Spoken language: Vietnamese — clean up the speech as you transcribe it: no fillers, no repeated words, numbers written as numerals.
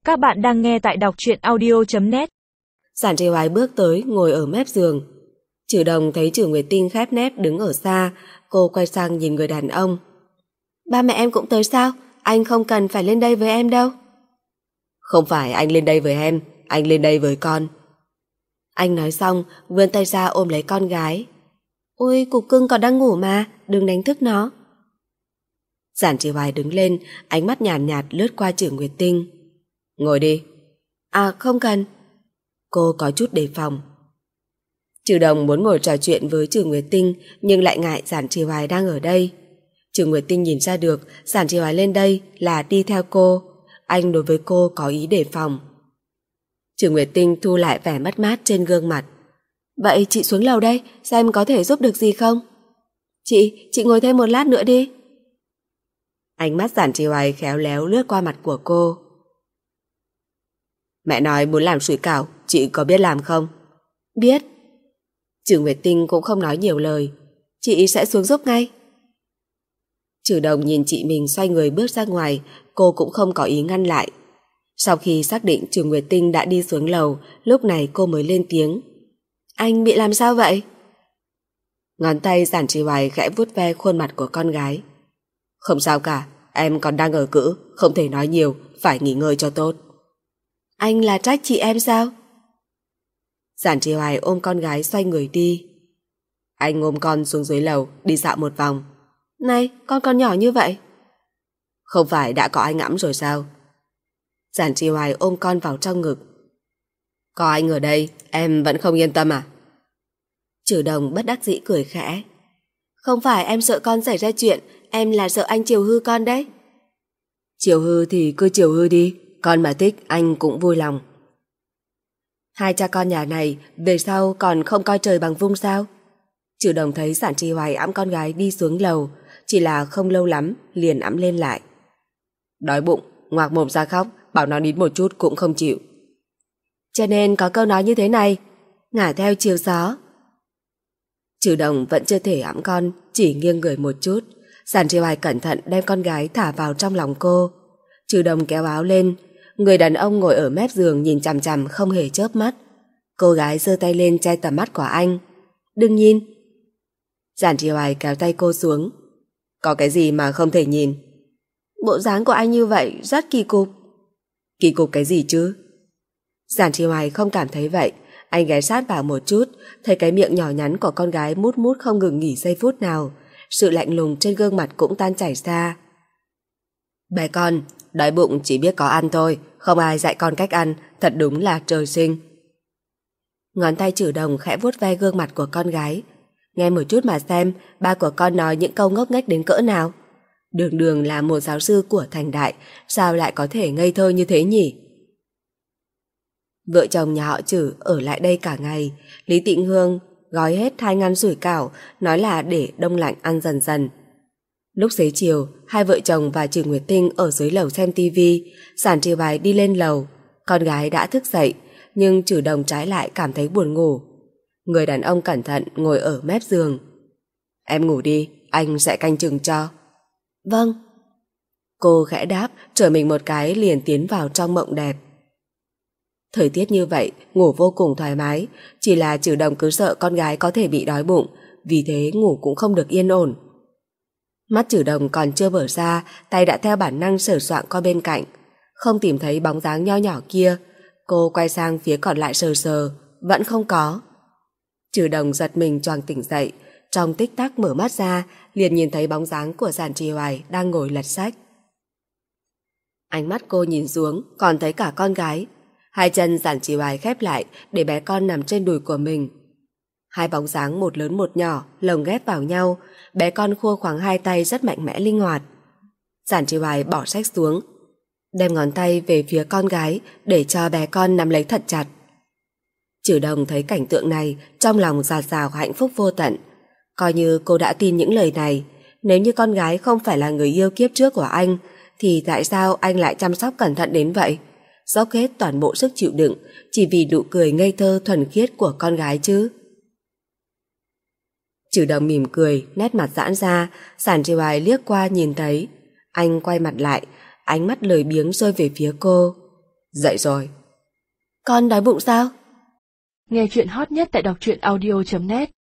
Các bạn đang nghe tại đọc truyện audio.net. Giản Trì Hoài bước tới ngồi ở mép giường. Trừ Đồng thấy Trừ Nguyệt Tinh khép nép đứng ở xa. Cô quay sang nhìn người đàn ông. Ba mẹ em cũng tới sao? Anh không cần phải lên đây với em đâu. Không phải anh lên đây với em, anh lên đây với con. Anh nói xong vươn tay ra ôm lấy con gái. Ôi, cục cưng còn đang ngủ mà, đừng đánh thức nó. Giản Trì Hoài đứng lên, ánh mắt nhàn nhạt lướt qua Trừ Nguyệt Tinh. Ngồi đi. À, không cần. Cô có chút đề phòng. Trừ Đồng muốn ngồi trò chuyện với Trừ Nguyệt Tinh nhưng lại ngại Giản Trì Hoài đang ở đây. Trừ Nguyệt Tinh nhìn ra được Giản Trì Hoài lên đây là đi theo cô. Anh đối với cô có ý đề phòng. Trừ Nguyệt Tinh thu lại vẻ mất mát trên gương mặt. Vậy chị xuống lầu đây, xem có thể giúp được gì không? Chị ngồi thêm một lát nữa đi. Ánh mắt Giản Trì Hoài khéo léo lướt qua mặt của cô. Mẹ nói muốn làm sủi cảo, chị có biết làm không? Biết. Trừ Nguyệt Tinh cũng không nói nhiều lời. Chị sẽ xuống giúp ngay. Trừ Đồng nhìn chị mình xoay người bước ra ngoài, cô cũng không có ý ngăn lại. Sau khi xác định Trừ Nguyệt Tinh đã đi xuống lầu, lúc này cô mới lên tiếng. Anh bị làm sao vậy? Ngón tay Giản Trì Hoài khẽ vuốt ve khuôn mặt của con gái. Không sao cả, em còn đang ở cữ, không thể nói nhiều, phải nghỉ ngơi cho tốt. Anh là trách chị em sao? Giản Trì Hoài ôm con gái xoay người đi. Anh ôm con xuống dưới lầu, đi dạo một vòng. Này, con còn nhỏ như vậy. Không phải đã có anh ẵm rồi sao? Giản Trì Hoài ôm con vào trong ngực. Có anh ở đây, em vẫn không yên tâm à? Trừ Đồng bất đắc dĩ cười khẽ. Không phải em sợ con xảy ra chuyện, em là sợ anh chiều hư con đấy. Chiều hư thì cứ chiều hư đi, con mà thích anh cũng vui lòng. Hai cha con nhà này về sau còn không coi trời bằng vung sao? Trừ Đồng thấy Giản Trì Hoài ẵm con gái đi xuống lầu, chỉ là không lâu lắm liền ẵm lên lại. Đói bụng, ngoạc mồm ra khóc, bảo nó nín một chút cũng không chịu. Cho nên có câu nói như thế này, ngả theo chiều gió. Trừ Đồng vẫn chưa thể ẵm con, chỉ nghiêng người một chút. Giản Trì Hoài cẩn thận đem con gái thả vào trong lòng cô. Trừ Đồng kéo áo lên. Người đàn ông ngồi ở mép giường nhìn chằm chằm không hề chớp mắt. Cô gái giơ tay lên che tầm mắt của anh. Đừng nhìn. Giản Trì Hoài kéo tay cô xuống. Có cái gì mà không thể nhìn? Bộ dáng của anh như vậy rất kỳ cục. Kỳ cục cái gì chứ? Giản Trì Hoài không cảm thấy vậy. Anh ghé sát vào một chút, thấy cái miệng nhỏ nhắn của con gái mút mút không ngừng nghỉ giây phút nào. Sự lạnh lùng trên gương mặt cũng tan chảy ra. Bé con, đói bụng chỉ biết có ăn thôi, không ai dạy con cách ăn, thật đúng là trời sinh. Ngón tay Trừ Đồng khẽ vuốt ve gương mặt của con gái. Nghe một chút mà xem, ba của con nói những câu ngốc nghếch đến cỡ nào. Đường đường là một giáo sư của thành đại, sao lại có thể ngây thơ như thế nhỉ? Vợ chồng nhà họ Trừ ở lại đây cả ngày. Lý Tịnh Hương gói hết 2 ngăn sủi cảo, nói là để đông lạnh ăn dần dần. Lúc xế chiều, hai vợ chồng và Trừ Nguyệt Tinh ở dưới lầu xem tivi. Giản Trì Hoài đi lên lầu. Con gái đã thức dậy, nhưng Trừ Đồng trái lại cảm thấy buồn ngủ. Người đàn ông cẩn thận ngồi ở mép giường. Em ngủ đi, anh sẽ canh chừng cho. Vâng. Cô khẽ đáp, trở mình một cái liền tiến vào trong mộng đẹp. Thời tiết như vậy, ngủ vô cùng thoải mái, chỉ là Trừ Đồng cứ sợ con gái có thể bị đói bụng, vì thế ngủ cũng không được yên ổn. Mắt Trừ Đồng còn chưa mở ra, tay đã theo bản năng sờ soạng qua bên cạnh. Không tìm thấy bóng dáng nho nhỏ kia, cô quay sang phía còn lại sờ sờ, vẫn không có. Trừ Đồng giật mình choàng tỉnh dậy, trong tích tắc mở mắt ra, liền nhìn thấy bóng dáng của Giản Trì Hoài đang ngồi lật sách. Ánh mắt cô nhìn xuống, còn thấy cả con gái. Hai chân Giản Trì Hoài khép lại để bé con nằm trên đùi của mình. Hai bóng dáng một lớn một nhỏ lồng ghép vào nhau, bé con khua khoắng hai tay rất mạnh mẽ linh hoạt. Giản Trì Hoài bỏ sách xuống, đem ngón tay về phía con gái để cho bé con nắm lấy thật chặt. Trừ Đồng thấy cảnh tượng này, trong lòng dạt dào hạnh phúc vô tận. Coi như cô đã tin những lời này, nếu như con gái không phải là người yêu kiếp trước của anh, thì tại sao anh lại chăm sóc cẩn thận đến vậy? Dốc hết toàn bộ sức chịu đựng chỉ vì nụ cười ngây thơ thuần khiết của con gái chứ. Trừ Đồng mỉm cười, nét mặt giãn ra. Giản Trì Hoài liếc qua nhìn thấy. Anh quay mặt lại, ánh mắt lười biếng rơi về phía cô. Dậy rồi. Con đói bụng sao? Nghe chuyện hot nhất tại đọc truyện audio.net